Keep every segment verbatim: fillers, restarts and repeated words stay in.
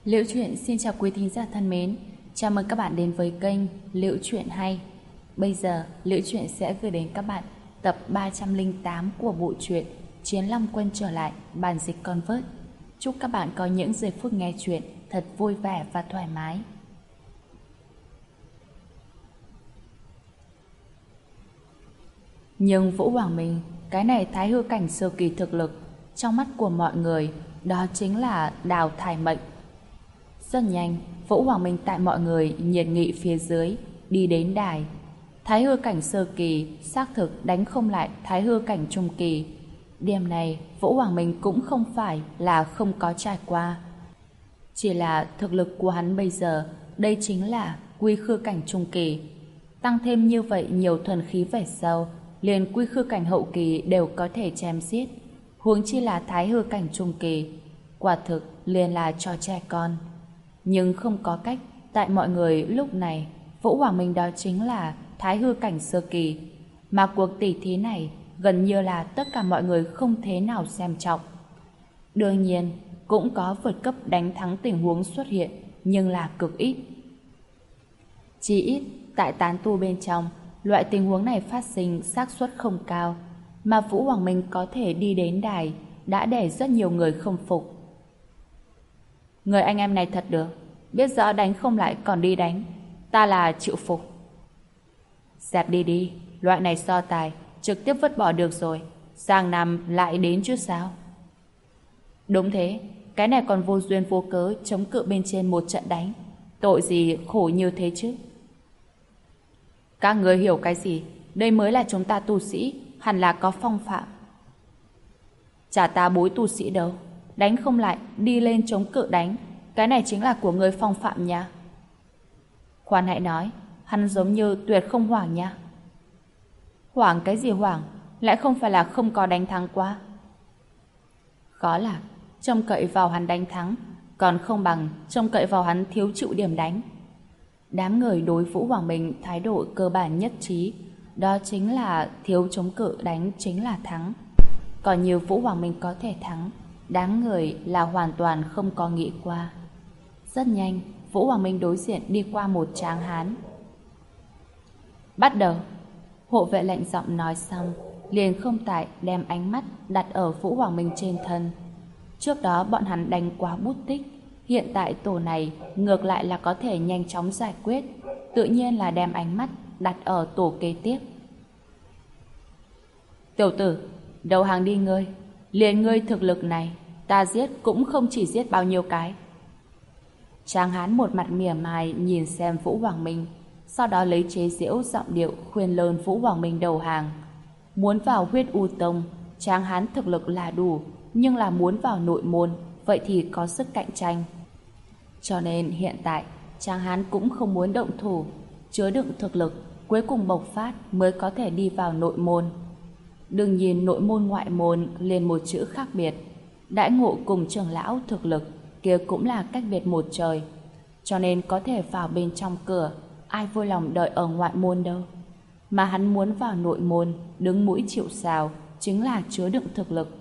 Liễu Chuyện xin chào quý thính giả thân mến. Chào mừng các bạn đến với kênh Liễu Chuyện Hay. Bây giờ, Liễu Chuyện sẽ gửi đến các bạn tập ba trăm lẻ tám của bộ truyện Chiến Long Quân trở lại, bản dịch Convert. Chúc các bạn có những giây phút nghe chuyện thật vui vẻ và thoải mái. Nhưng Vũ Hoàng Minh, cái này thái hư cảnh sơ kỳ thực lực, trong mắt của mọi người, đó chính là đào thải mệnh. Rất nhanh, Vũ Hoàng Minh tại mọi người nhiệt nghị phía dưới, đi đến đài. Thái hư cảnh sơ kỳ xác thực đánh không lại thái hư cảnh trung kỳ. Điểm này, Vũ Hoàng Minh cũng không phải là không có trải qua. Chỉ là thực lực của hắn bây giờ, đây chính là quy khư cảnh trung kỳ. Tăng thêm như vậy nhiều thuần khí về sau, liền quy khư cảnh hậu kỳ đều có thể chém giết. Huống chi là thái hư cảnh trung kỳ. Quả thực liền là trò trẻ con. Nhưng không có cách, tại mọi người lúc này, Vũ Hoàng Minh đó chính là thái hư cảnh sơ kỳ. Mà cuộc tỷ thí này gần như là tất cả mọi người không thế nào xem trọng. Đương nhiên, cũng có vượt cấp đánh thắng tình huống xuất hiện, nhưng là cực ít. Chỉ ít, tại tán tu bên trong, loại tình huống này phát sinh xác suất không cao, mà Vũ Hoàng Minh có thể đi đến đài đã để rất nhiều người không phục. Người anh em này thật được, biết rõ đánh không lại còn đi đánh, ta là chịu phục. Dẹp đi đi, loại này so tài trực tiếp vứt bỏ được rồi, sang năm lại đến chứ sao. Đúng thế, cái này còn vô duyên vô cớ chống cự bên trên một trận đánh, tội gì khổ như thế chứ. Các người hiểu cái gì? Đây mới là chúng ta tu sĩ, hẳn là có phong phạm. Chả ta bối tu sĩ đâu, đánh không lại đi lên chống cự đánh, cái này chính là của người phong phạm nha. Khoan hãy nói, hắn giống như tuyệt không hoảng nha. Hoảng cái gì hoảng, lại không phải là không có đánh thắng qua. Khó là trông cậy vào hắn đánh thắng, còn không bằng trông cậy vào hắn thiếu chịu điểm đánh. Đám người đối Vũ Hoàng Minh thái độ cơ bản nhất trí, đó chính là thiếu chống cự đánh chính là thắng. Còn như Vũ Hoàng Minh có thể thắng, đám người là hoàn toàn không có nghĩ qua. Rất nhanh, Vũ Hoàng Minh đối diện đi qua một tráng hán. Bắt đầu. Hộ vệ lệnh giọng nói xong, liền không tại đem ánh mắt đặt ở Vũ Hoàng Minh trên thân. Trước đó bọn hắn đánh quá bút tích, hiện tại tổ này ngược lại là có thể nhanh chóng giải quyết, tự nhiên là đem ánh mắt đặt ở tổ kế tiếp. Tiểu tử, đầu hàng đi ngươi, liền ngươi thực lực này, ta giết cũng không chỉ giết bao nhiêu cái. Tráng hán một mặt mỉa mai nhìn xem Vũ Hoàng Minh, sau đó lấy chế giễu giọng điệu khuyên lơn Vũ Hoàng Minh đầu hàng. Muốn vào huyết u tông, tráng hán thực lực là đủ, nhưng là muốn vào nội môn, vậy thì có sức cạnh tranh. Cho nên hiện tại, tráng hán cũng không muốn động thủ, chứa đựng thực lực, cuối cùng bộc phát mới có thể đi vào nội môn. Đừng nhìn nội môn ngoại môn liền một chữ khác biệt, đãi ngộ cùng trưởng lão thực lực kia cũng là cách biệt một trời, cho nên có thể vào bên trong cửa, ai vui lòng đợi ở ngoại môn đâu. Mà hắn muốn vào nội môn, đứng mũi chịu sào, chính là chứa đựng thực lực.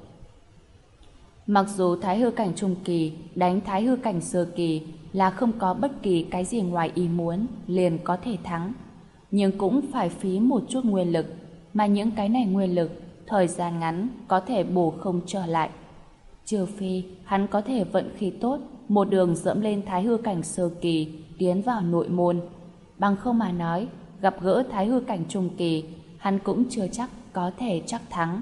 Mặc dù thái hư cảnh trung kỳ đánh thái hư cảnh sơ kỳ là không có bất kỳ cái gì ngoài ý muốn liền có thể thắng, nhưng cũng phải phí một chút nguyên lực, mà những cái này nguyên lực thời gian ngắn có thể bổ không trở lại. Trừ phi hắn có thể vận khí tốt, một đường dẫm lên thái hư cảnh sơ kỳ tiến vào nội môn, bằng không mà nói gặp gỡ thái hư cảnh trung kỳ hắn cũng chưa chắc có thể chắc thắng.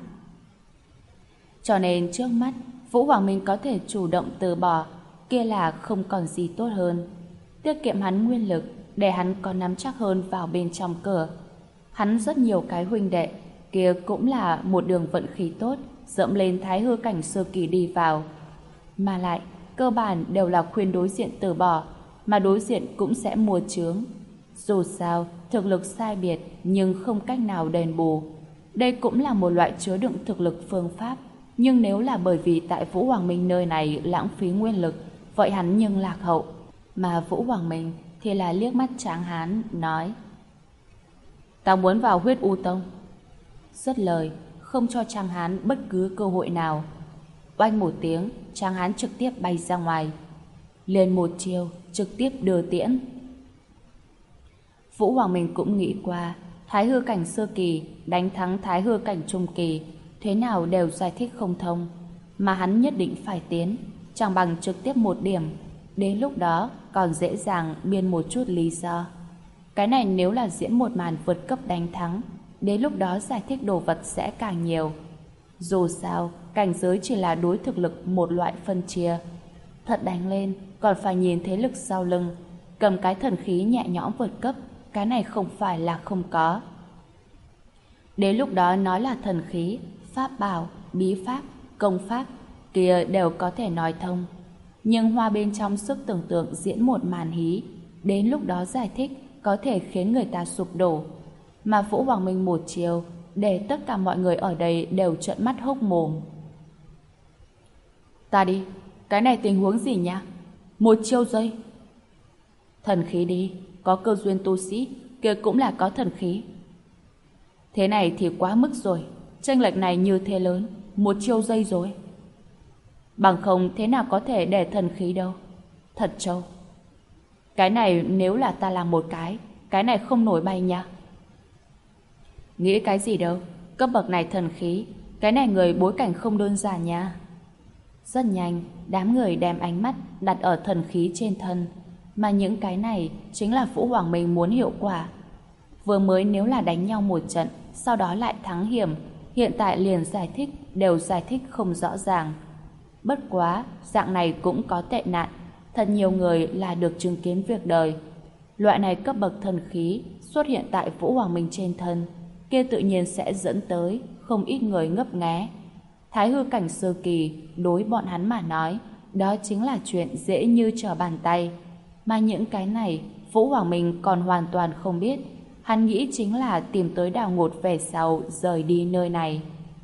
Cho nên trước mắt Vũ Hoàng Minh có thể chủ động từ bỏ, kia là không còn gì tốt hơn. Tiết kiệm hắn nguyên lực để hắn có nắm chắc hơn vào bên trong cửa. Hắn rất nhiều cái huynh đệ, kia cũng là một đường vận khí tốt, dẫm lên thái hư cảnh sơ kỳ đi vào. Mà lại, cơ bản đều là khuyên đối diện từ bỏ, mà đối diện cũng sẽ mua chướng. Dù sao, thực lực sai biệt nhưng không cách nào đền bù. Đây cũng là một loại chứa đựng thực lực phương pháp. Nhưng nếu là bởi vì tại Vũ Hoàng Minh nơi này lãng phí nguyên lực, vậy hắn nhưng lạc hậu. Mà Vũ Hoàng Minh thì là liếc mắt tráng hán, nói: Ta muốn vào huyết u tông. Dứt lời, không cho tráng hán bất cứ cơ hội nào. Oanh một tiếng, tráng hán trực tiếp bay ra ngoài. liền một chiêu trực tiếp đưa tiễn. Vũ Hoàng Minh cũng nghĩ qua, Thái hư cảnh sơ kỳ đánh thắng Thái hư cảnh trung kỳ, thế nào đều giải thích không thông, mà hắn nhất định phải tiến, chẳng bằng trực tiếp một điểm, đến lúc đó còn dễ dàng biên một chút lý do. Cái này nếu là diễn một màn vượt cấp đánh thắng, đến lúc đó giải thích đồ vật sẽ càng nhiều. Dù sao, cảnh giới chỉ là đối thực lực một loại phân chia. Thật đánh lên, còn phải nhìn thế lực sau lưng, cầm cái thần khí nhẹ nhõm vượt cấp, cái này không phải là không có. Đến lúc đó nói là thần khí, pháp bảo, bí pháp, công pháp, kia đều có thể nói thông. Nhưng hoa bên trong sức tưởng tượng diễn một màn hí, đến lúc đó giải thích có thể khiến người ta sụp đổ. Mà Vũ Hoàng Minh một chiều, để tất cả mọi người ở đây đều trợn mắt hốc mồm. Ta đi, cái này tình huống gì nhá? Một chiêu giây. Thần khí đi, có cơ duyên tu sĩ, kia cũng là có thần khí. Thế này thì quá mức rồi, chênh lệch này như thế lớn, một chiêu giây rồi. Bằng không thế nào có thể để thần khí đâu. Thật trâu. Cái này nếu là ta làm một cái, cái này không nổi bay nha. Nghĩ cái gì đâu, cấp bậc này thần khí, cái này người bối cảnh không đơn giản nha. Rất nhanh, đám người đem ánh mắt đặt ở thần khí trên thân, mà những cái này chính là Vũ Hoàng Minh muốn hiệu quả. Vừa mới nếu là đánh nhau một trận, sau đó lại thắng hiểm, hiện tại liền giải thích đều giải thích không rõ ràng. Bất quá, dạng này cũng có tệ nạn, thật nhiều người là được chứng kiến việc đời. Loại này cấp bậc thần khí xuất hiện tại Vũ Hoàng Minh trên thân, kia tự nhiên sẽ dẫn tới không ít người ngấp nghé. Thái hư cảnh sơ kỳ đối bọn hắn mà nói, đó chính là chuyện dễ như trở bàn tay. Mà những cái này Vũ Hoàng Minh còn hoàn toàn không biết. Hắn nghĩ chính là tìm tới đào ngột về sau rời đi nơi này.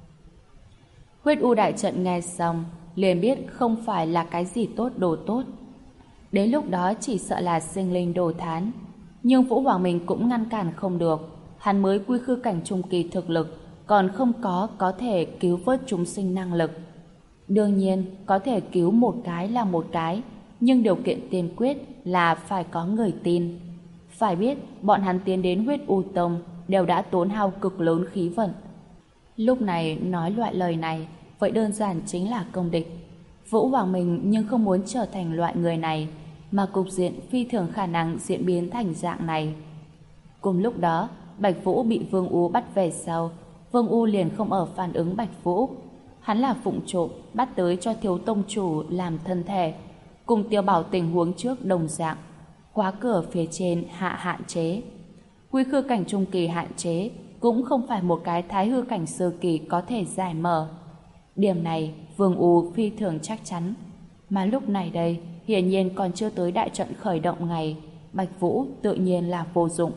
Huyết U đại trận nghe xong liền biết không phải là cái gì tốt đồ tốt. Đến lúc đó chỉ sợ là sinh linh đồ thán. Nhưng Vũ Hoàng Minh cũng ngăn cản không được. Hắn mới quy khư cảnh trung kỳ thực lực, còn không có có thể cứu vớt chúng sinh năng lực. Đương nhiên, có thể cứu một cái là một cái, nhưng điều kiện tiên quyết là phải có người tin. Phải biết, bọn hắn tiến đến Huyết U Tông đều đã tốn hao cực lớn khí vận. Lúc này nói loại lời này, vậy đơn giản chính là công địch. Vũ Hoàng Minh nhưng không muốn trở thành loại người này, mà cục diện phi thường khả năng diễn biến thành dạng này. Cùng lúc đó, Bạch Vũ bị Vương U bắt về sau, Vương U liền không ở phản ứng Bạch Vũ. Hắn là phụng trộm bắt tới cho thiếu tông chủ làm thân thể, cùng Tiêu Bảo tình huống trước đồng dạng, khóa cửa phía trên hạ hạn chế. Quy khư cảnh trung kỳ hạn chế cũng không phải một cái thái hư cảnh sơ kỳ có thể giải mở. Điểm này Vương U phi thường chắc chắn. Mà lúc này đây, hiển nhiên còn chưa tới đại trận khởi động ngày, Bạch Vũ tự nhiên là vô dụng.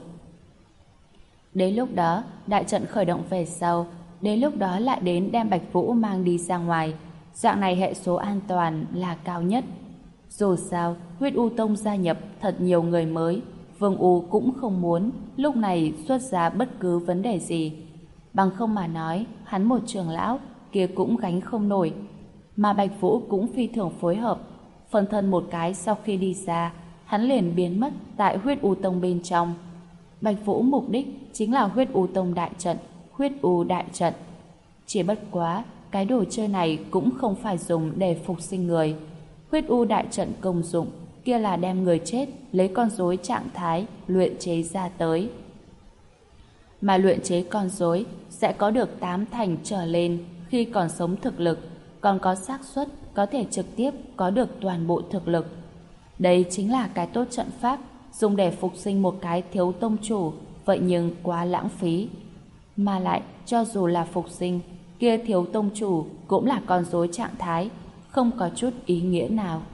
Đến lúc đó, đại trận khởi động về sau, đến lúc đó lại đến đem Bạch Vũ mang đi ra ngoài. Dạng này hệ số an toàn là cao nhất. Dù sao, Huyết U Tông gia nhập thật nhiều người mới, Vương U cũng không muốn lúc này xuất ra bất cứ vấn đề gì. Bằng không mà nói, hắn một trưởng lão kia cũng gánh không nổi. Mà Bạch Vũ cũng phi thường phối hợp. Phân thân một cái sau khi đi ra, hắn liền biến mất tại Huyết U Tông bên trong. Bạch Vũ mục đích chính là Huyết U Tông đại trận, Huyết U đại trận. Chỉ bất quá, cái đồ chơi này cũng không phải dùng để phục sinh người. Huyết U đại trận công dụng kia là đem người chết lấy con rối trạng thái luyện chế ra tới. Mà luyện chế con rối sẽ có được tám thành trở lên khi còn sống thực lực, còn có xác suất có thể trực tiếp có được toàn bộ thực lực. Đây chính là cái tốt trận pháp dùng để phục sinh một cái thiếu tông chủ, vậy nhưng quá lãng phí. Mà lại, cho dù là phục sinh, kia thiếu tông chủ cũng là con rối trạng thái, không có chút ý nghĩa nào.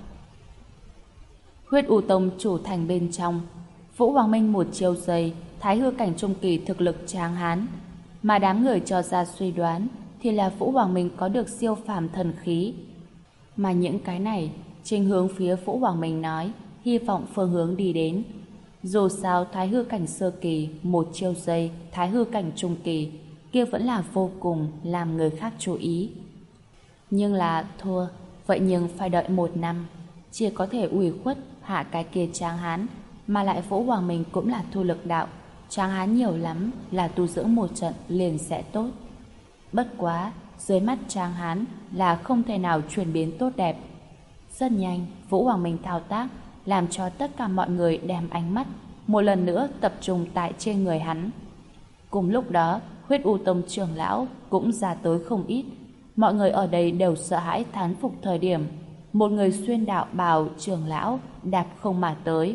Huyết U Tông chủ thành bên trong, Vũ Hoàng Minh một chiêu giây, thái hư cảnh trung kỳ thực lực tráng hán. Mà đám người cho ra suy đoán thì là Vũ Hoàng Minh có được siêu phàm thần khí. Mà những cái này, trình hướng phía Vũ Hoàng Minh nói, hy vọng phương hướng đi đến. Dù sao thái hư cảnh sơ kỳ, một chiêu giây, thái hư cảnh trung kỳ, kia vẫn là vô cùng làm người khác chú ý. Nhưng là thua, vậy nhưng phải đợi một năm. chỉ có thể ủy khuất hạ cái kia Tráng Hán, mà lại Vũ Hoàng Minh cũng là thu lực đạo, Tráng Hán nhiều lắm là tu dưỡng một trận liền sẽ tốt. Bất quá, dưới mắt Tráng Hán là không thể nào chuyển biến tốt đẹp. Rất nhanh, Vũ Hoàng Minh thao tác, làm cho tất cả mọi người đem ánh mắt một lần nữa tập trung tại trên người hắn. Cùng lúc đó, Huyết U Tông trưởng lão cũng ra tới không ít. Mọi người ở đây đều sợ hãi thán phục thời điểm một người xuyên đạo bào trưởng lão đạp không mà tới.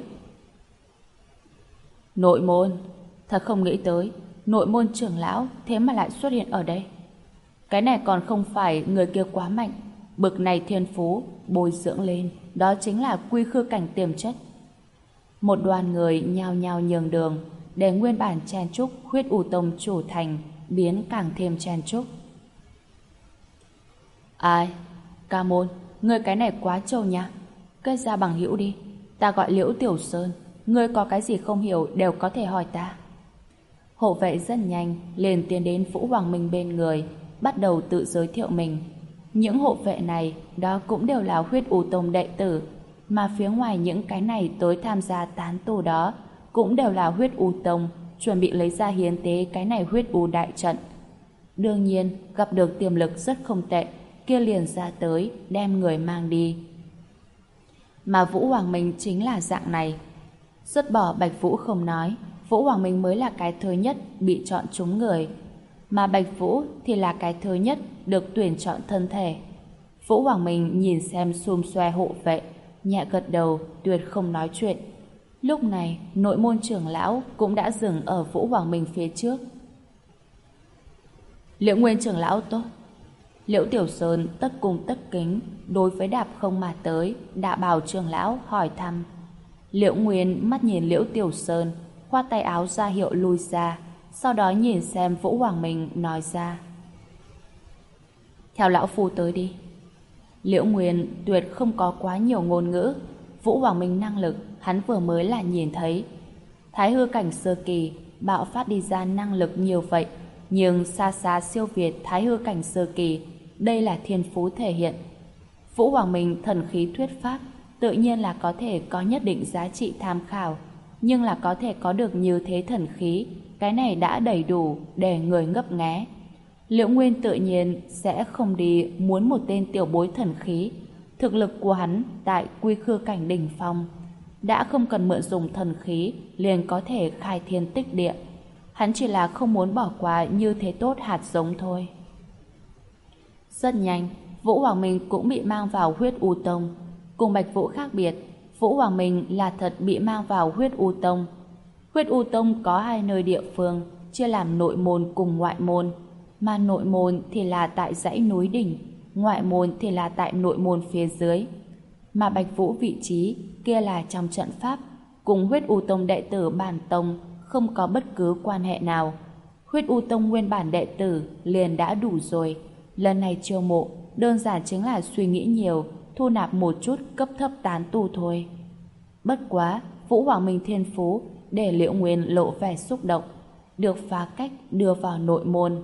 Nội môn, thật không nghĩ tới nội môn trưởng lão thế mà lại xuất hiện ở đây. Cái này còn không phải người kia quá mạnh, bực này thiên phú bồi dưỡng lên đó chính là quy khư cảnh tiềm chất. Một đoàn người nhao nhao nhường đường để nguyên bản chen chúc Huyết U Tông chủ thành biến càng thêm chen chúc. Ai? Ca môn, ngươi cái này quá trâu nha. Kết ra bằng hữu đi, ta gọi Liễu Tiểu Sơn, ngươi có cái gì không hiểu đều có thể hỏi ta. Hộ vệ rất nhanh liền tiến đến Vũ Hoàng Minh bên người, bắt đầu tự giới thiệu mình. Những hộ vệ này đó cũng đều là Huyết U Tông đệ tử, mà phía ngoài những cái này tới tham gia tán tu đó cũng đều là Huyết U Tông chuẩn bị lấy ra hiến tế cái này Huyết U đại trận. Đương nhiên gặp được tiềm lực rất không tệ, kia liền ra tới đem người mang đi. Mà Vũ Hoàng Minh chính là dạng này. Dứt bỏ Bạch Vũ không nói, Vũ Hoàng Minh mới là cái thứ nhất bị chọn trúng người, mà Bạch Vũ thì là cái thứ nhất được tuyển chọn thân thể. Vũ Hoàng Minh nhìn xem xum xoe hộ vệ, nhẹ gật đầu, tuyệt không nói chuyện. Lúc này, nội môn trưởng lão cũng đã dừng ở Vũ Hoàng Minh phía trước. Liễu Nguyên trưởng lão tốt. Liễu Tiểu Sơn tất cung tất kính đối với đạp không mà tới Đạ Bảo trưởng lão hỏi thăm. Liễu Nguyên mắt nhìn Liễu Tiểu Sơn, khoát tay áo ra hiệu lui ra, sau đó nhìn xem Vũ Hoàng Minh nói ra: theo lão phu tới đi. Liễu Nguyên tuyệt không có quá nhiều ngôn ngữ. Vũ Hoàng Minh năng lực hắn vừa mới là nhìn thấy. Thái hư cảnh sơ kỳ bạo phát đi ra năng lực nhiều vậy, nhưng xa xa siêu việt thái hư cảnh sơ kỳ. Đây là thiên phú thể hiện. Vũ Hoàng Minh thần khí thuyết pháp tự nhiên là có thể có nhất định giá trị tham khảo, nhưng là có thể có được như thế thần khí, cái này đã đầy đủ để người ngấp nghé. Liễu Nguyên tự nhiên sẽ không đi muốn một tên tiểu bối thần khí. Thực lực của hắn tại quy khư cảnh đỉnh phong đã không cần mượn dùng thần khí liền có thể khai thiên tích địa. Hắn chỉ là không muốn bỏ qua như thế tốt hạt giống thôi. Rất nhanh, Vũ Hoàng Minh cũng bị mang vào Huyết U Tông. Cùng Bạch Vũ khác biệt, Vũ Hoàng Minh là thật bị mang vào Huyết U Tông. Huyết U Tông có hai nơi địa phương, chia làm nội môn cùng ngoại môn. Mà nội môn thì là tại dãy núi đỉnh, ngoại môn thì là tại nội môn phía dưới. Mà Bạch Vũ vị trí kia là trong trận pháp, cùng Huyết U Tông đệ tử bản tông không có bất cứ quan hệ nào. Huyết U Tông nguyên bản đệ tử liền đã đủ rồi. Lần này chiêu mộ đơn giản chính là suy nghĩ nhiều, thu nạp một chút cấp thấp tán tu thôi. Bất quá, Vũ Hoàng Minh thiên phú để Liễu Nguyên lộ vẻ xúc động, được phá cách đưa vào nội môn.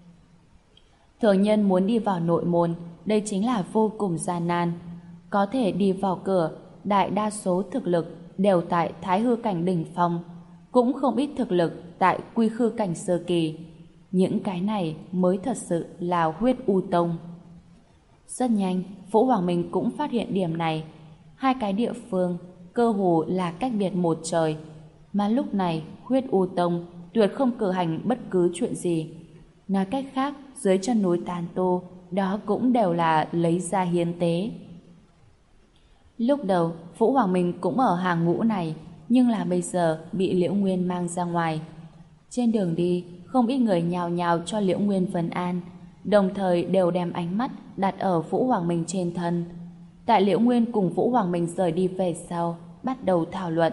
Thường nhân muốn đi vào nội môn, đây chính là vô cùng gian nan. Có thể đi vào cửa, đại đa số thực lực đều tại thái hư cảnh đỉnh phong, cũng không ít thực lực tại quy khư cảnh sơ kỳ. Những cái này mới thật sự là Huyết U Tông. Rất nhanh, Vũ Hoàng Minh cũng phát hiện điểm này. Hai cái địa phương cơ hồ là cách biệt một trời, mà lúc này Huyết U Tông tuyệt không cử hành bất cứ chuyện gì. Nói cách khác, dưới chân núi tàn tu đó cũng đều là lấy ra hiến tế. Lúc đầu Vũ Hoàng Minh cũng ở hàng ngũ này, nhưng là bây giờ bị Liễu Nguyên mang ra ngoài. Trên đường đi, không ít người nhào nhào cho Liễu Nguyên vấn an, đồng thời đều đem ánh mắt đặt ở Vũ Hoàng Minh trên thân. Tại Liễu Nguyên cùng Vũ Hoàng Minh rời đi về sau, bắt đầu thảo luận.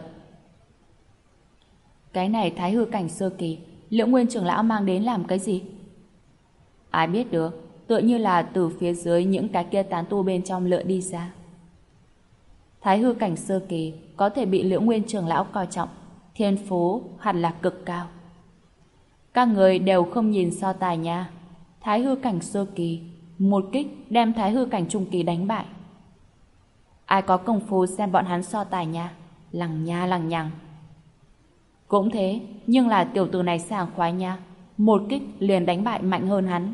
Cái này thái hư cảnh sơ kỳ, Liễu Nguyên trưởng lão mang đến làm cái gì? Ai biết được, tựa như là từ phía dưới những cái kia tán tu bên trong lựa đi ra. Thái hư cảnh sơ kỳ có thể bị Liễu Nguyên trưởng lão coi trọng, thiên phú hẳn là cực cao. Các người đều không nhìn so tài nha. Thái hư cảnh sơ kỳ một kích đem thái hư cảnh trung kỳ đánh bại. Ai có công phu xem bọn hắn so tài nha. Lằng nha lằng nhằng. Cũng thế, nhưng là tiểu tử này sảng khoái nha. Một kích liền đánh bại mạnh hơn hắn.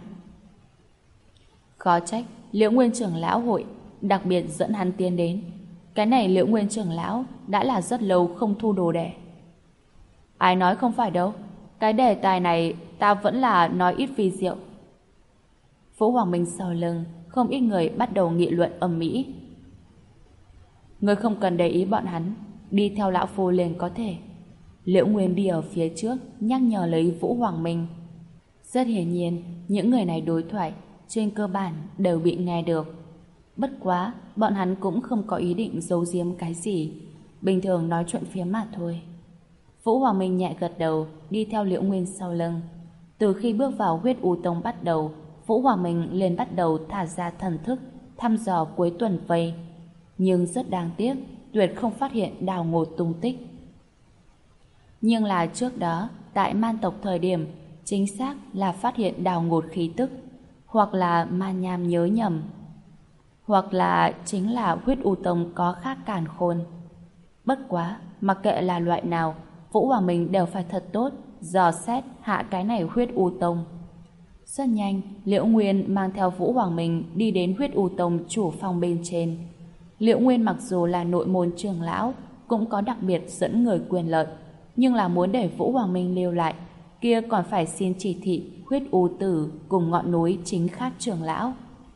Khó trách Liễu Nguyên trưởng lão hội đặc biệt dẫn hắn tiến đến. Cái này Liễu Nguyên trưởng lão đã là rất lâu không thu đồ đệ. Ai nói không phải đâu. Cái đề tài này ta vẫn là nói ít vì diệu. Vũ Hoàng Minh sau lưng, không ít người bắt đầu nghị luận ầm ĩ. Ngươi không cần để ý bọn hắn, đi theo lão phu liền có thể. Liễu Nguyên đi ở phía trước, nhắc nhở lấy Vũ Hoàng Minh. Rất hiển nhiên, những người này đối thoại trên cơ bản đều bị nghe được. Bất quá, bọn hắn cũng không có ý định giấu giếm cái gì, bình thường nói chuyện phía mà thôi. Vũ Hoàng Minh nhẹ gật đầu, đi theo Liễu Nguyên sau lưng. Từ khi bước vào Huyết U Tông bắt đầu, Vũ Hoàng Minh liền bắt đầu thả ra thần thức, thăm dò cuối tuần vây. Nhưng rất đáng tiếc, tuyệt không phát hiện Đào Ngột tung tích. Nhưng là trước đó, tại Man tộc thời điểm, chính xác là phát hiện Đào Ngột khí tức, hoặc là Man Nham nhớ nhầm, hoặc là chính là Huyết U Tông có khác càn khôn. Bất quá, mặc kệ là loại nào, Vũ Hoàng Minh đều phải thật tốt dò xét hạ cái này Huyết U Tông. Rất nhanh, Liễu Nguyên mang theo Vũ Hoàng Minh đi đến Huyết U Tông chủ phòng bên trên. Liễu Nguyên mặc dù là nội môn trưởng lão, cũng có đặc biệt dẫn người quyền lợi, nhưng là muốn để Vũ Hoàng Minh lưu lại, kia còn phải xin chỉ thị Huyết U Tử cùng ngọn núi chính khác trưởng lão.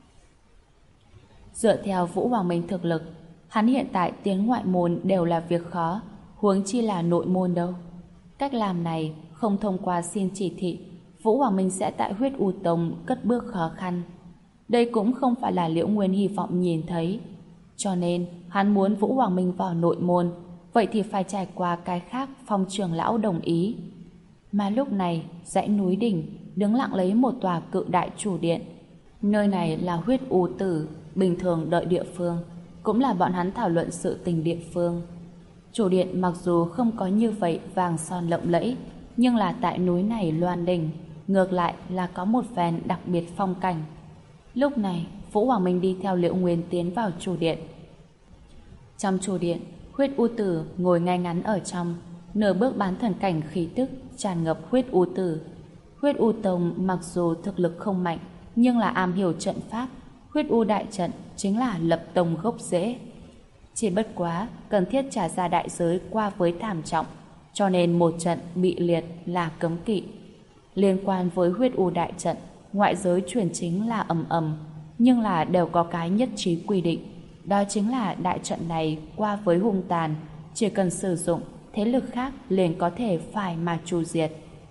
Dựa theo Vũ Hoàng Minh thực lực, hắn hiện tại tiến ngoại môn đều là việc khó, huống chi là nội môn đâu. Cách làm này không thông qua xin chỉ thị, Vũ Hoàng Minh sẽ tại Huyết U Tông cất bước khó khăn. Đây cũng không phải là Liễu Nguyên hy vọng nhìn thấy. Cho nên, hắn muốn Vũ Hoàng Minh vào nội môn, vậy thì phải trải qua cái khác phong trưởng lão đồng ý. Mà lúc này, dãy núi đỉnh đứng lặng lấy một tòa cự đại chủ điện. Nơi này là Huyết U Tử, bình thường đợi địa phương, cũng là bọn hắn thảo luận sự tình địa phương. Chủ điện mặc dù không có như vậy vàng son lộng lẫy, nhưng là tại núi này loan đỉnh, ngược lại là có một phen đặc biệt phong cảnh. Lúc này, Vũ Hoàng Minh đi theo Liễu Nguyên tiến vào chủ điện. Trong chủ điện, Huyết U Tử ngồi ngay ngắn ở trong, nửa bước bán thần cảnh khí tức tràn ngập Huyết U Tử. Huyết U Tông mặc dù thực lực không mạnh, nhưng là am hiểu trận pháp. Huyết U đại trận chính là lập tông gốc rễ. Chỉ bất quá cần thiết trả ra đại giới qua với thảm trọng, cho nên một trận bị liệt là cấm kỵ. Liên quan với Huyết U đại trận, ngoại giới truyền chính là ầm ầm, nhưng là đều có cái nhất trí quy định, đó chính là đại trận này qua với hung tàn, chỉ cần sử dụng, thế lực khác liền có thể phải mà tru diệt.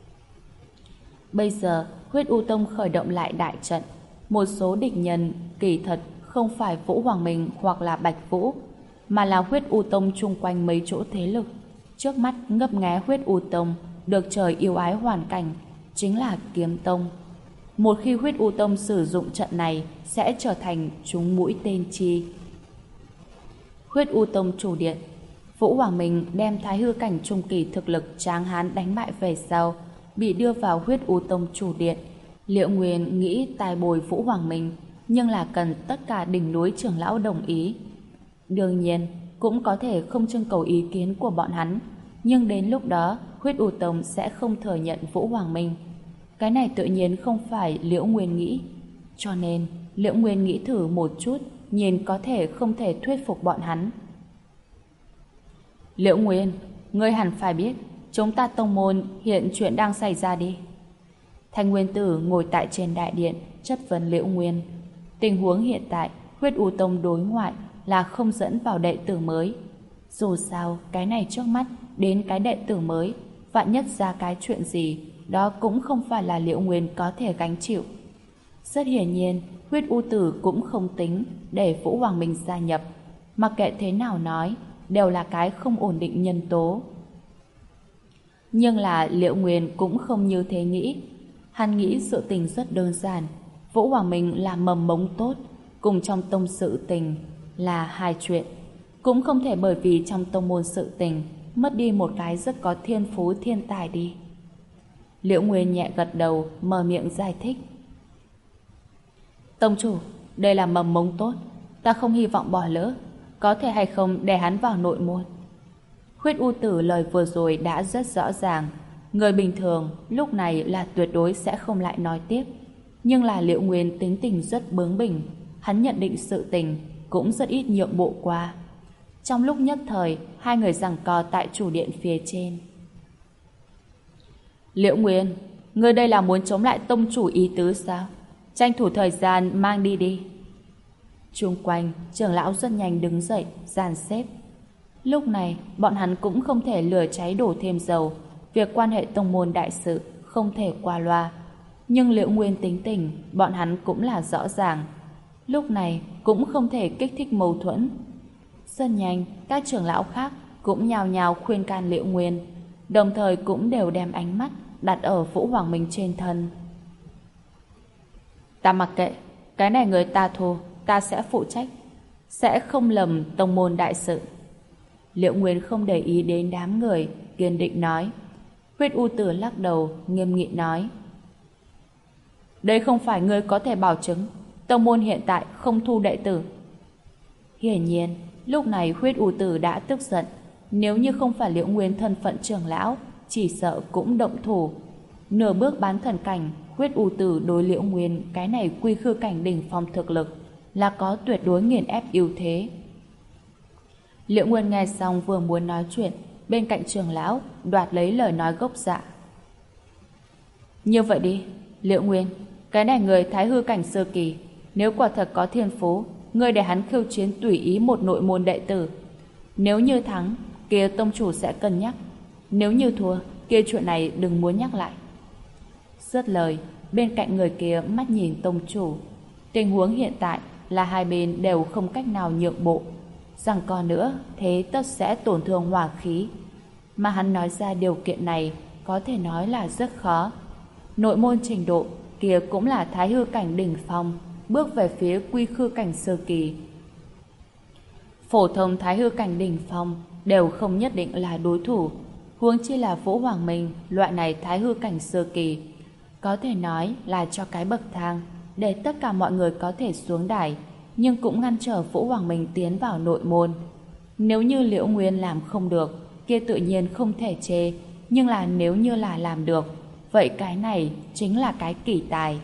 Bây giờ, Huyết U Tông khởi động lại đại trận, một số địch nhân kỳ thật không phải Vũ Hoàng Minh hoặc là Bạch Vũ, mà là Huyết U Tông chung quanh mấy chỗ thế lực. Trước mắt ngấp nghé Huyết U Tông được trời yêu ái hoàn cảnh chính là Kiếm Tông. Một khi Huyết U Tông sử dụng trận này sẽ trở thành chúng mũi tên chi. Huyết U Tông chủ điện, Vũ Hoàng Minh đem thái hư cảnh trung kỳ thực lực tráng hán đánh bại về sau, bị đưa vào Huyết U Tông chủ điện. Liễu Nguyên nghĩ tài bồi Vũ Hoàng Minh, nhưng là cần tất cả đỉnh núi trưởng lão đồng ý. Đương nhiên, cũng có thể không trưng cầu ý kiến của bọn hắn, nhưng đến lúc đó Huyết U Tông sẽ không thừa nhận Vũ Hoàng Minh. Cái này tự nhiên không phải Liễu Nguyên nghĩ, cho nên Liễu Nguyên nghĩ thử một chút, nhìn có thể không thể thuyết phục bọn hắn. Liễu Nguyên, ngươi hẳn phải biết chúng ta tông môn hiện chuyện đang xảy ra đi. Thanh Nguyên Tử ngồi tại trên đại điện chất vấn Liễu Nguyên. Tình huống hiện tại Huyết U Tông đối ngoại là không dẫn vào đệ tử mới. Dù sao cái này trước mắt đến cái đệ tử mới, vạn nhất ra cái chuyện gì, đó cũng không phải là Liễu Nguyên có thể gánh chịu. Rất hiển nhiên, Huyết U Tử cũng không tính để Vũ Hoàng Minh gia nhập. Mặc kệ thế nào nói, đều là cái không ổn định nhân tố. Nhưng là Liễu Nguyên cũng không như thế nghĩ. Hắn nghĩ sự tình rất đơn giản. Vũ Hoàng Minh là mầm mống tốt, cùng trong tông sự tình là hai chuyện. Cũng không thể bởi vì trong tông môn sự tình mất đi một cái rất có thiên phú thiên tài đi. Liễu Nguyên nhẹ gật đầu, mở miệng giải thích. Tông chủ, đây là mầm mống tốt, ta không hy vọng bỏ lỡ. có thể hay không để hắn vào nội môn? Huyết U Tử lời vừa rồi đã rất rõ ràng. Người bình thường lúc này là tuyệt đối sẽ không lại nói tiếp. Nhưng là Liễu Nguyên tính tình rất bướng bỉnh, hắn nhận định sự tình cũng rất ít nhượng bộ qua. Trong lúc nhất thời, hai người giằng co tại chủ điện phía trên. Liễu Nguyên, ngươi đây là muốn chống lại tông chủ ý tứ sao? Tranh thủ thời gian mang đi đi. Chung quanh, trưởng lão rất nhanh đứng dậy, dàn xếp. Lúc này, bọn hắn cũng không thể lửa cháy đổ thêm dầu. Việc quan hệ tông môn đại sự không thể qua loa. Nhưng Liễu Nguyên tính tình, bọn hắn cũng là rõ ràng. Lúc này cũng không thể kích thích mâu thuẫn. Rất nhanh, các trưởng lão khác cũng nhào nhào khuyên can Liễu Nguyên, đồng thời cũng đều đem ánh mắt đặt ở Vũ Hoàng Minh trên thân. Ta mặc kệ, cái này người ta thu, ta sẽ phụ trách, sẽ không lầm tông môn đại sự. Liễu Nguyên không để ý đến đám người, kiên định nói. Huyết U Tử lắc đầu, nghiêm nghị nói. Đây không phải ngươi có thể bảo chứng, tông môn hiện tại không thu đệ tử. Hiển nhiên, lúc này Huyết U Tử đã tức giận, nếu như không phải Liễu Nguyên thân phận trưởng lão, chỉ sợ cũng động thủ. Nửa bước bán thần cảnh, Huyết U Tử đối Liễu Nguyên cái này quy khư cảnh đỉnh phong thực lực là có tuyệt đối nghiền ép ưu thế. Liễu Nguyên nghe xong vừa muốn nói chuyện, bên cạnh trưởng lão đoạt lấy lời nói gốc dạ. Như vậy đi, Liễu Nguyên, cái này người thái hư cảnh sơ kỳ, nếu quả thật có thiên phú, ngươi để hắn khiêu chiến tùy ý một nội môn đệ tử. Nếu như thắng, kia tông chủ sẽ cân nhắc. Nếu như thua, kia chuyện này đừng muốn nhắc lại. Dứt lời, bên cạnh người kia mắt nhìn tông chủ. Tình huống hiện tại là hai bên đều không cách nào nhượng bộ. Rằng còn nữa, thế tất sẽ tổn thương hỏa khí. Mà hắn nói ra điều kiện này có thể nói là rất khó. Nội môn trình độ kia cũng là thái hư cảnh đỉnh phong, bước về phía quy khư cảnh sơ kỳ. Phổ thông thái hư cảnh đỉnh phong đều không nhất định là đối thủ, huống chi là Vũ Hoàng Minh loại này thái hư cảnh sơ kỳ, có thể nói là cho cái bậc thang để tất cả mọi người có thể xuống đài, nhưng cũng ngăn trở Vũ Hoàng Minh tiến vào nội môn. Nếu như Liễu Nguyên làm không được, kia tự nhiên không thể chê, nhưng là nếu như là làm được, vậy cái này chính là cái kỳ tài.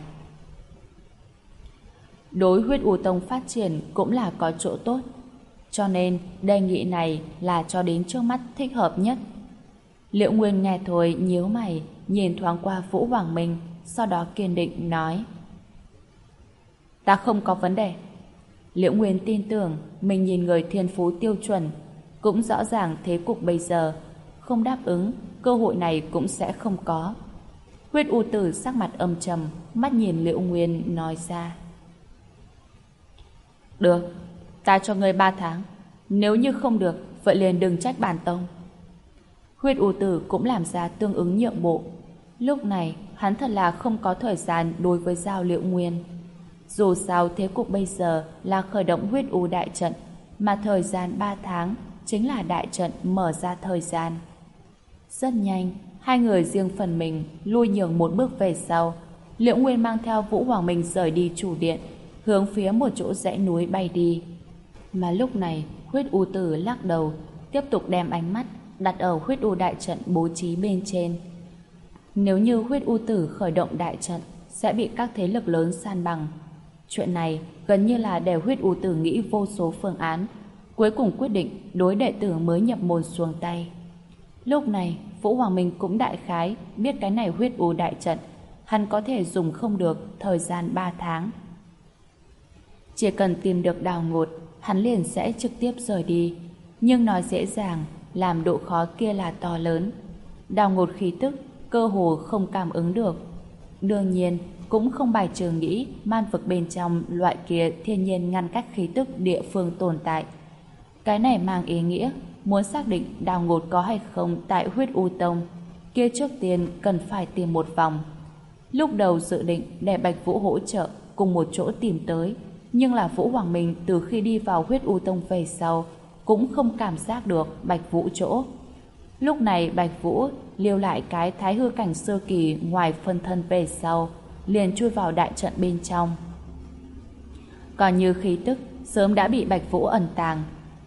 Đối Huyết U Tông phát triển cũng là có chỗ tốt, cho nên đề nghị này là cho đến trước mắt thích hợp nhất. Liễu Nguyên nghe thôi nhíu mày, nhìn thoáng qua Vũ Hoàng Minh, sau đó kiên định nói. Ta không có vấn đề. Liễu Nguyên tin tưởng mình nhìn người thiên phú tiêu chuẩn, cũng rõ ràng thế cục bây giờ, không đáp ứng, cơ hội này cũng sẽ không có. Huyết U Tử sắc mặt âm trầm, mắt nhìn Liễu Nguyên nói ra. Được, ta cho ngươi ba tháng. Nếu như không được, vậy liền đừng trách bản tông. Huyết U Tử cũng làm ra tương ứng nhượng bộ. Lúc này, hắn thật là không có thời gian đối với Giao Liễu Nguyên. Dù sao thế cục bây giờ là khởi động huyết u đại trận, mà thời gian ba tháng chính là đại trận mở ra thời gian. Rất nhanh, hai người riêng phần mình lui nhường một bước về sau. Liễu Nguyên mang theo Vũ Hoàng Minh rời đi chủ điện, hướng phía một chỗ dãy núi bay đi. Mà lúc này, Huyết U Tử lắc đầu, tiếp tục đem ánh mắt đặt ở huyết u đại trận bố trí bên trên. Nếu như Huyết U Tử khởi động đại trận, sẽ bị các thế lực lớn san bằng. Chuyện này gần như là để Huyết U Tử nghĩ vô số phương án, cuối cùng quyết định đối đệ tử mới nhập môn xuống tay. Lúc này, Vũ Hoàng Minh cũng đại khái biết cái này huyết u đại trận, hắn có thể dùng không được thời gian ba tháng. Chỉ cần tìm được Đào Ngột, hắn liền sẽ trực tiếp rời đi. Nhưng nói dễ dàng, làm độ khó kia là to lớn. Đào Ngột khí tức, cơ hồ không cảm ứng được. Đương nhiên, cũng không bài trừ nghĩ man vực bên trong loại kia thiên nhiên ngăn cách khí tức địa phương tồn tại. Cái này mang ý nghĩa muốn xác định Đào Ngột có hay không tại huyết u tông, kia trước tiên cần phải tìm một vòng. Lúc đầu dự định để Bạch Vũ hỗ trợ cùng một chỗ tìm tới, nhưng là Vũ Hoàng Minh từ khi đi vào huyết u tông về sau cũng không cảm giác được Bạch Vũ chỗ. Lúc này Bạch Vũ liêu lại cái thái hư cảnh sơ kỳ ngoài phân thân về sau, liền chui vào đại trận bên trong. Còn như khí tức sớm đã bị Bạch Vũ ẩn tàng,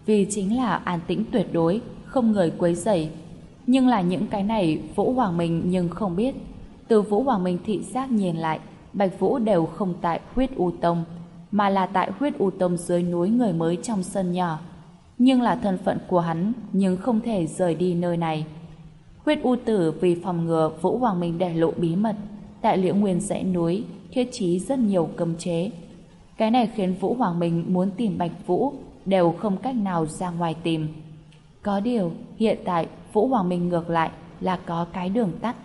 vì chính là an tĩnh tuyệt đối, không người quấy rầy. Nhưng là những cái này Vũ Hoàng Minh nhưng không biết. Từ Vũ Hoàng Minh thị giác nhìn lại, Bạch Vũ đều không tại Huyết U Tông, mà là tại Huyết U Tông dưới núi người mới trong sân nhỏ. Nhưng là thân phận của hắn, nhưng không thể rời đi nơi này. Huyết U Tử vì phòng ngừa Vũ Hoàng Minh để lộ bí mật, tại Liễu Nguyên dãy núi thiết trí rất nhiều cấm chế. Cái này khiến Vũ Hoàng Minh muốn tìm Bạch Vũ đều không cách nào ra ngoài tìm. Có điều, hiện tại Vũ Hoàng Minh ngược lại là có cái đường tắt.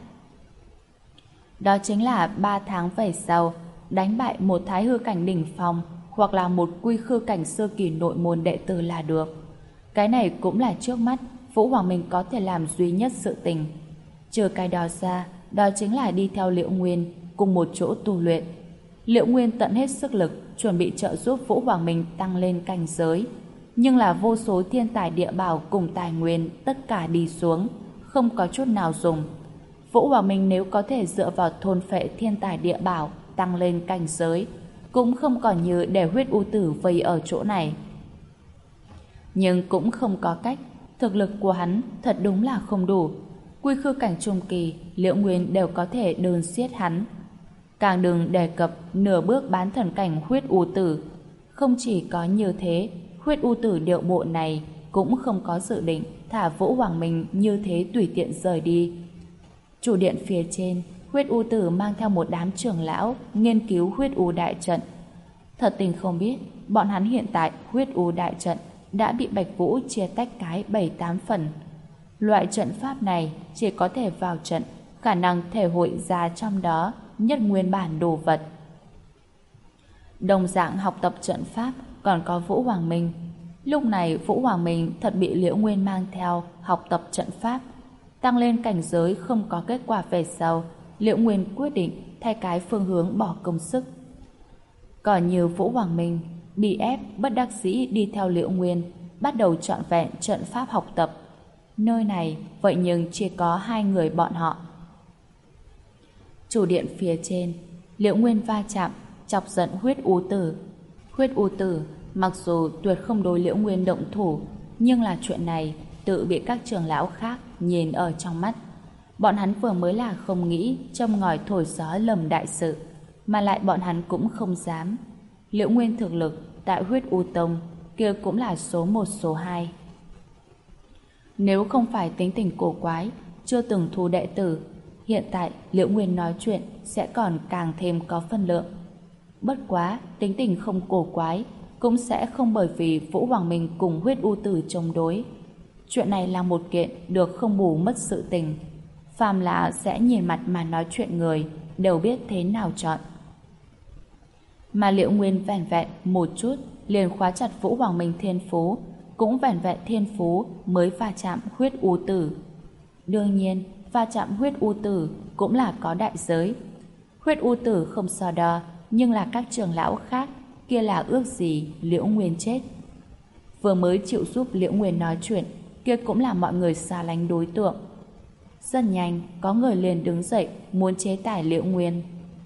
Đó chính là ba tháng về sau, đánh bại một thái hư cảnh đỉnh phong hoặc là một quy khư cảnh sơ kỳ nội môn đệ tử là được. Cái này cũng là trước mắt Vũ Hoàng Minh có thể làm duy nhất sự tình. Trừ cái đó ra, đó chính là đi theo Liễu Nguyên cùng một chỗ tu luyện. Liễu Nguyên tận hết sức lực chuẩn bị trợ giúp Vũ Hoàng Minh tăng lên cảnh giới, nhưng là vô số thiên tài địa bảo cùng tài nguyên tất cả đi xuống, không có chút nào dùng. Vũ Hoàng Minh nếu có thể dựa vào thôn phệ thiên tài địa bảo tăng lên cảnh giới, cũng không còn như để Huyết U Tử vây ở chỗ này. Nhưng cũng không có cách, thực lực của hắn thật đúng là không đủ. Quy khư cảnh trung kỳ, Liễu Nguyên đều có thể đơn xiết hắn. Càng đừng đề cập nửa bước bán thần cảnh Huyết U Tử. Không chỉ có như thế, Huyết U Tử điệu bộ này cũng không có dự định thả Vũ Hoàng Minh như thế tùy tiện rời đi. Chủ điện phía trên, Huyết U Tử mang theo một đám trưởng lão nghiên cứu Huyết U đại trận. Thật tình không biết, bọn hắn hiện tại Huyết U đại trận đã bị Bạch Vũ chia tách cái bảy tám phần. Loại trận pháp này chỉ có thể vào trận, khả năng thể hội ra trong đó nhất nguyên bản đồ vật. Đồng dạng học tập trận pháp còn có Vũ Hoàng Minh. Lúc này Vũ Hoàng Minh thật bị Liễu Nguyên mang theo học tập trận pháp. Tăng lên cảnh giới không có kết quả về sau, Liễu Nguyên quyết định thay cái phương hướng bỏ công sức. Còn như Vũ Hoàng Minh bị ép bất đắc dĩ đi theo Liễu Nguyên, bắt đầu trọn vẹn trận pháp học tập. Nơi này vậy nhưng chỉ có hai người bọn họ. Chủ điện phía trên, Liễu Nguyên va chạm chọc giận Huyết U Tử. Huyết U Tử mặc dù tuyệt không đối Liễu Nguyên động thủ, nhưng là chuyện này tự bị các trưởng lão khác nhìn ở trong mắt. Bọn hắn vừa mới là không nghĩ châm ngòi thổi gió lầm đại sự, mà lại bọn hắn cũng không dám. Liễu Nguyên thực lực tại Huyết U Tông kia cũng là số một số hai. Nếu không phải tính tình cổ quái, chưa từng thu đệ tử, hiện tại Liễu Nguyên nói chuyện sẽ còn càng thêm có phân lượng. Bất quá, tính tình không cổ quái, cũng sẽ không bởi vì Vũ Hoàng Minh cùng Huyết U Tử chống đối. Chuyện này là một kiện được không bù mất sự tình. Phàm là sẽ nhìn mặt mà nói chuyện người, đều biết thế nào chọn. Mà Liễu Nguyên vẻn vẹn một chút liền khóa chặt Vũ Hoàng Minh thiên phú, cũng vẻn vẹn thiên phú mới va chạm Huyết U Tử. Đương nhiên, va chạm Huyết U Tử cũng là có đại giới. Huyết U Tử không so đo, nhưng là các trưởng lão khác kia là ước gì Liễu Nguyên chết. Vừa mới chịu giúp Liễu Nguyên nói chuyện, kia cũng là mọi người xa lánh đối tượng. Rất nhanh, có người liền đứng dậy muốn chế tài Liễu Nguyên.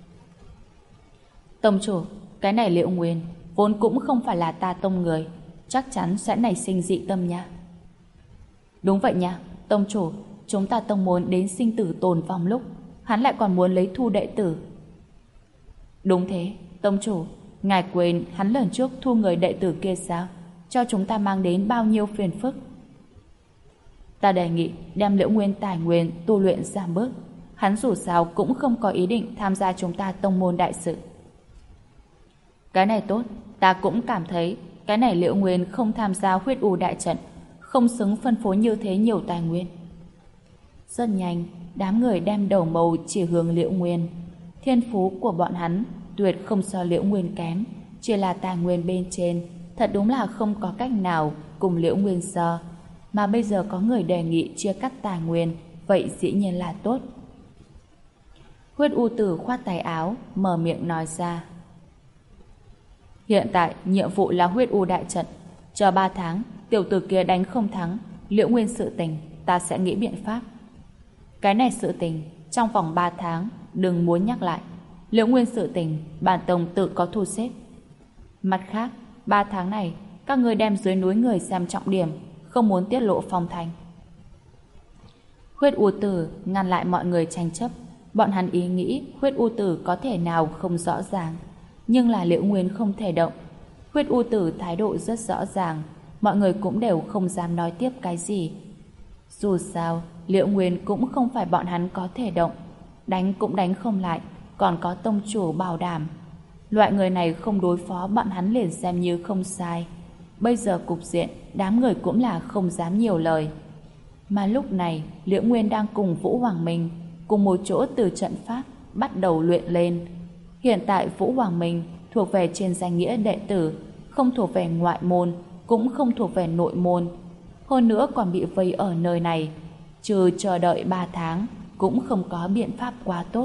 Tông chủ, cái này Liễu Nguyên vốn cũng không phải là ta tông người, chắc chắn sẽ nảy sinh dị tâm nha. Đúng vậy nha, tông chủ, chúng ta tông muốn đến sinh tử tồn vong lúc, hắn lại còn muốn lấy thu đệ tử. Đúng thế, tông chủ, ngài quên hắn lần trước thu người đệ tử kia sao? Cho chúng ta mang đến bao nhiêu phiền phức. Ta đề nghị đem Liễu Nguyên tài nguyên tu luyện giảm bớt. Hắn dù sao cũng không có ý định tham gia chúng ta tông môn đại sự. Cái này tốt, ta cũng cảm thấy cái này Liễu Nguyên không tham gia Huyết U đại trận, không xứng phân phối như thế nhiều tài nguyên. Rất nhanh, đám người đem đầu mâu chỉ hướng Liễu Nguyên. Thiên phú của bọn hắn tuyệt không so Liễu Nguyên kém, chỉ là tài nguyên bên trên thật đúng là không có cách nào cùng Liễu Nguyên so. Mà bây giờ có người đề nghị chia cắt tài nguyên, vậy dĩ nhiên là tốt. Huyết U Tử khoát tay áo, mở miệng nói ra. Hiện tại nhiệm vụ là Huyết U đại trận, chờ ba tháng, tiểu tử kia đánh không thắng, Liễu Nguyên sự tình, ta sẽ nghĩ biện pháp. Cái này sự tình, trong vòng ba tháng, đừng muốn nhắc lại. Liễu Nguyên sự tình, bản tông tự có thu xếp. Mặt khác, ba tháng này, các Các ngươi đem dưới núi người xem trọng điểm, không muốn tiết lộ phong thanh. Huyết U Tử ngăn lại mọi người tranh chấp. Bọn hắn ý nghĩ Huyết U Tử có thể nào không rõ ràng, nhưng là Liễu Nguyên không thể động. Huyết U Tử thái độ rất rõ ràng, mọi người cũng đều không dám nói tiếp cái gì. Dù sao, Liễu Nguyên cũng không phải bọn hắn có thể động, đánh cũng đánh không lại, còn có tông chủ bảo đảm. Loại người này không đối phó bọn hắn liền xem như không sai. Bây giờ cục diện, đám người cũng là không dám nhiều lời. Mà lúc này, Liễu Nguyên đang cùng Vũ Hoàng Minh cùng một chỗ từ trận pháp bắt đầu luyện lên. Hiện tại Vũ Hoàng Minh thuộc về trên danh nghĩa đệ tử, không thuộc về ngoại môn, cũng không thuộc về nội môn. Hơn nữa còn bị vây ở nơi này, trừ chờ đợi ba tháng, cũng không có biện pháp quá tốt.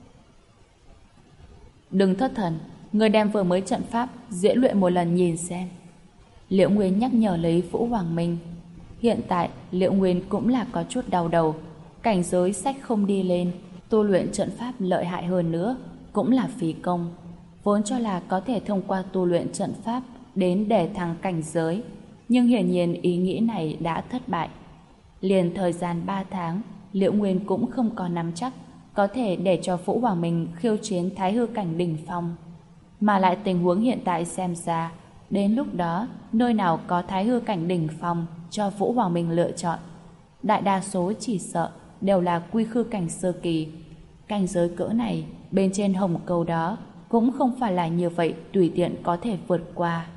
Đừng thất thần, người đem vừa mới trận pháp diễn luyện một lần nhìn xem. Liễu Nguyên nhắc nhở lấy Vũ Hoàng Minh. Hiện tại Liễu Nguyên cũng là có chút đau đầu, cảnh giới sách không đi lên, tu luyện trận pháp lợi hại hơn nữa cũng là phí công. Vốn cho là có thể thông qua tu luyện trận pháp đến để thăng cảnh giới, nhưng hiển nhiên ý nghĩ này đã thất bại. Liền thời gian ba tháng, Liễu Nguyên cũng không có nắm chắc có thể để cho Vũ Hoàng Minh khiêu chiến Thái Hư cảnh đỉnh phong. Mà lại tình huống hiện tại xem ra, đến lúc đó nơi nào có Thái Hư cảnh đỉnh phong cho Vũ Hoàng Minh lựa chọn, đại đa số chỉ sợ đều là quy khư cảnh sơ kỳ. Cảnh giới cỡ này bên trên hồng câu đó cũng không phải là như vậy tùy tiện có thể vượt qua.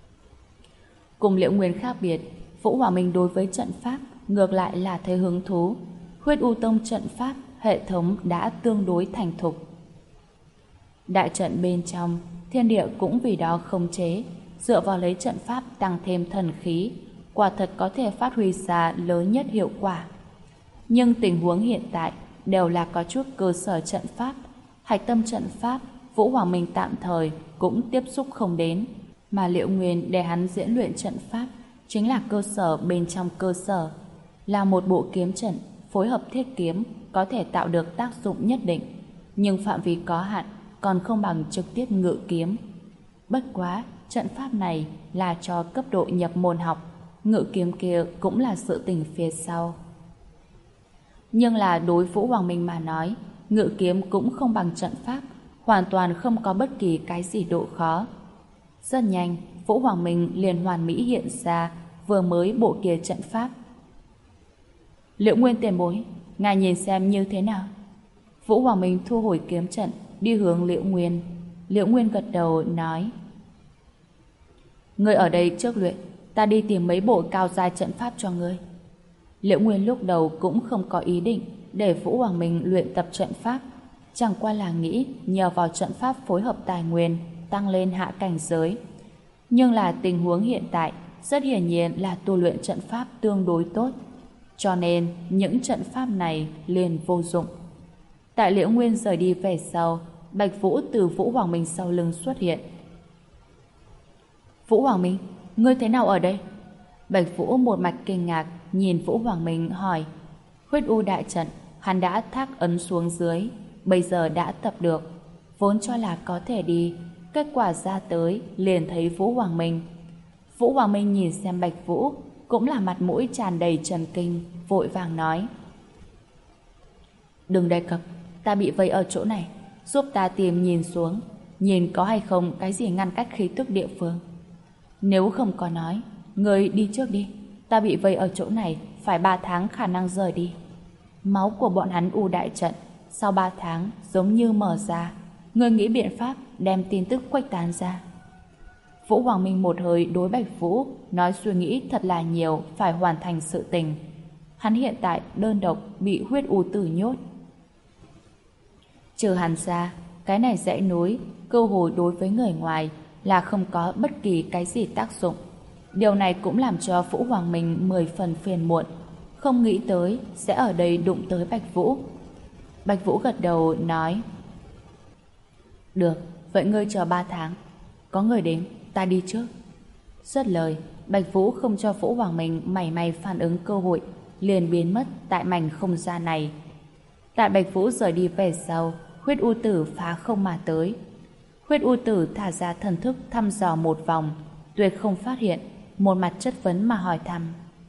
Cùng Liễu Nguyên khác biệt, Vũ Hoàng Minh đối với trận pháp ngược lại là thấy hứng thú. Huyết U Tông trận pháp hệ thống đã tương đối thành thục. Đại trận bên trong, thiên địa cũng vì đó khống chế, dựa vào lấy trận pháp tăng thêm thần khí, quả thật có thể phát huy ra lớn nhất hiệu quả. Nhưng tình huống hiện tại đều là có chút cơ sở trận pháp, hạch tâm trận pháp Vũ Hoàng Minh tạm thời cũng tiếp xúc không đến, mà Liễu Nguyên để hắn diễn luyện trận pháp chính là cơ sở bên trong cơ sở, là một bộ kiếm trận phối hợp thiết kiếm có thể tạo được tác dụng nhất định, nhưng phạm vi có hạn, còn không bằng trực tiếp ngự kiếm. Bất quá, trận pháp này là cho cấp độ nhập môn học, ngự kiếm kia cũng là sự tình phía sau. Nhưng là đối Vũ Hoàng Minh mà nói, ngự kiếm cũng không bằng trận pháp, hoàn toàn không có bất kỳ cái gì độ khó. Rất nhanh, Vũ Hoàng Minh liền hoàn mỹ hiện ra vừa mới bộ kia trận pháp. Liễu Nguyên tiền bối, ngài nhìn xem như thế nào? Vũ Hoàng Minh thu hồi kiếm trận, đi hướng Liễu Nguyên. Liễu Nguyên gật đầu nói: Ngươi ở đây trước luyện, ta đi tìm mấy bộ cao giai trận pháp cho ngươi. Liễu Nguyên lúc đầu cũng không có ý định để Vũ Hoàng Minh luyện tập trận pháp, chẳng qua là nghĩ nhờ vào trận pháp phối hợp tài nguyên tăng lên hạ cảnh giới. Nhưng là tình huống hiện tại rất hiển nhiên là tu luyện trận pháp tương đối tốt, cho nên những trận pháp này liền vô dụng. Tại Liễu Nguyên rời đi về sau, Bạch Vũ từ Vũ Hoàng Minh sau lưng xuất hiện. Vũ Hoàng Minh, ngươi thế nào ở đây? Bạch Vũ một mặt kinh ngạc nhìn Vũ Hoàng Minh hỏi. Huyết U đại trận hắn đã thác ấn xuống dưới, bây giờ đã tập được, vốn cho là có thể đi, kết quả ra tới liền thấy Vũ Hoàng Minh. Vũ Hoàng Minh nhìn xem Bạch Vũ, cũng là mặt mũi tràn đầy trần kinh, vội vàng nói: Đừng đề cập, ta bị vây ở chỗ này, giúp ta tìm nhìn xuống, nhìn có hay không cái gì ngăn cách khí tức địa phương. Nếu không có nói, người đi trước đi, ta bị vây ở chỗ này phải ba tháng khả năng rời đi. Máu của bọn hắn U đại trận sau ba tháng giống như mở ra, người nghĩ biện pháp đem tin tức khuếch tán ra. Vũ Hoàng Minh một hơi đối Bạch Vũ nói suy nghĩ thật là nhiều, phải hoàn thành sự tình. Hắn hiện tại đơn độc bị huyết u tử nhốt. Trừ hắn ra, cái này dãy núi cơ hội đối với người ngoài là không có bất kỳ cái gì tác dụng. Điều này cũng làm cho Vũ Hoàng Minh mười phần phiền muộn, không nghĩ tới sẽ ở đây đụng tới Bạch Vũ. Bạch Vũ gật đầu nói: Được, vậy ngươi chờ ba tháng, có người đến, ta đi trước. Dứt lời, Bạch Vũ không cho Vũ Hoàng Minh mảy may phản ứng cơ hội, liền biến mất tại mảnh không gian này. Tại Bạch Vũ rời đi về sau, huyết u tử phá không mà tới. Huyết u tử thả ra thần thức thăm dò một vòng, tuyệt không phát hiện một mặt chất vấn mà hỏi thăm.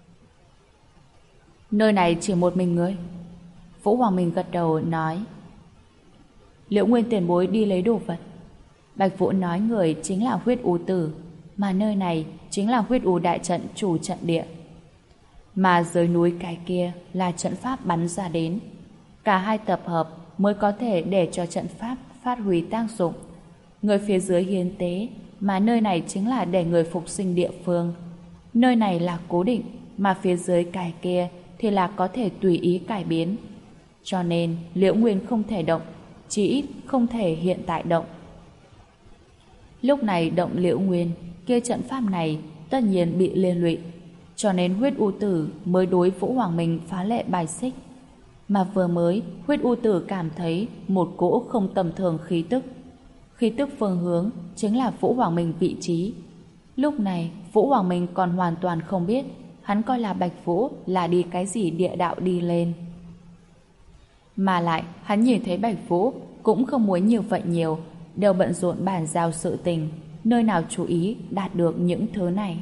Nơi này chỉ một mình ngươi? Vũ Hoàng Minh gật đầu nói. Liễu Nguyên tiền bối đi lấy đồ vật. Bạch Vũ nói người chính là huyết u tử, mà nơi này chính là huyết u đại trận chủ trận địa. Mà dưới núi cái kia là trận pháp bắn ra đến. Cả hai tập hợp mới có thể để cho trận pháp phát huy tác dụng. Người phía dưới hiến tế, mà nơi này chính là để người phục sinh địa phương. Nơi này là cố định, mà phía dưới cái kia thì là có thể tùy ý cải biến. Cho nên Liễu Nguyên không thể động, chỉ ít không thể hiện tại động. Lúc này động Liễu Nguyên, kia trận pháp này tất nhiên bị liên lụy, cho nên huyết u tử mới đối Vũ Hoàng Minh phá lệ bài xích. Mà vừa mới huyết u tử cảm thấy một cỗ không tầm thường khí tức. Khí tức phương hướng chính là Vũ Hoàng Minh vị trí. Lúc này Vũ Hoàng Minh còn hoàn toàn không biết, hắn coi là Bạch Vũ là đi cái gì địa đạo đi lên. Mà lại hắn nhìn thấy Bạch Vũ cũng không muốn nhiều vậy nhiều, đều bận rộn bàn giao sự tình, nơi nào chú ý đạt được những thứ này.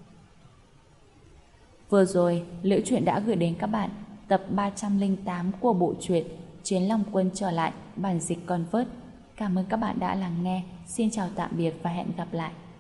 Vừa rồi Liễu Chuyện đã gửi đến các bạn tập ba trăm lẻ tám của bộ truyện Chiến Long Quân trở lại, bản dịch Convert. Cảm ơn các bạn đã lắng nghe. Xin chào tạm biệt và hẹn gặp lại.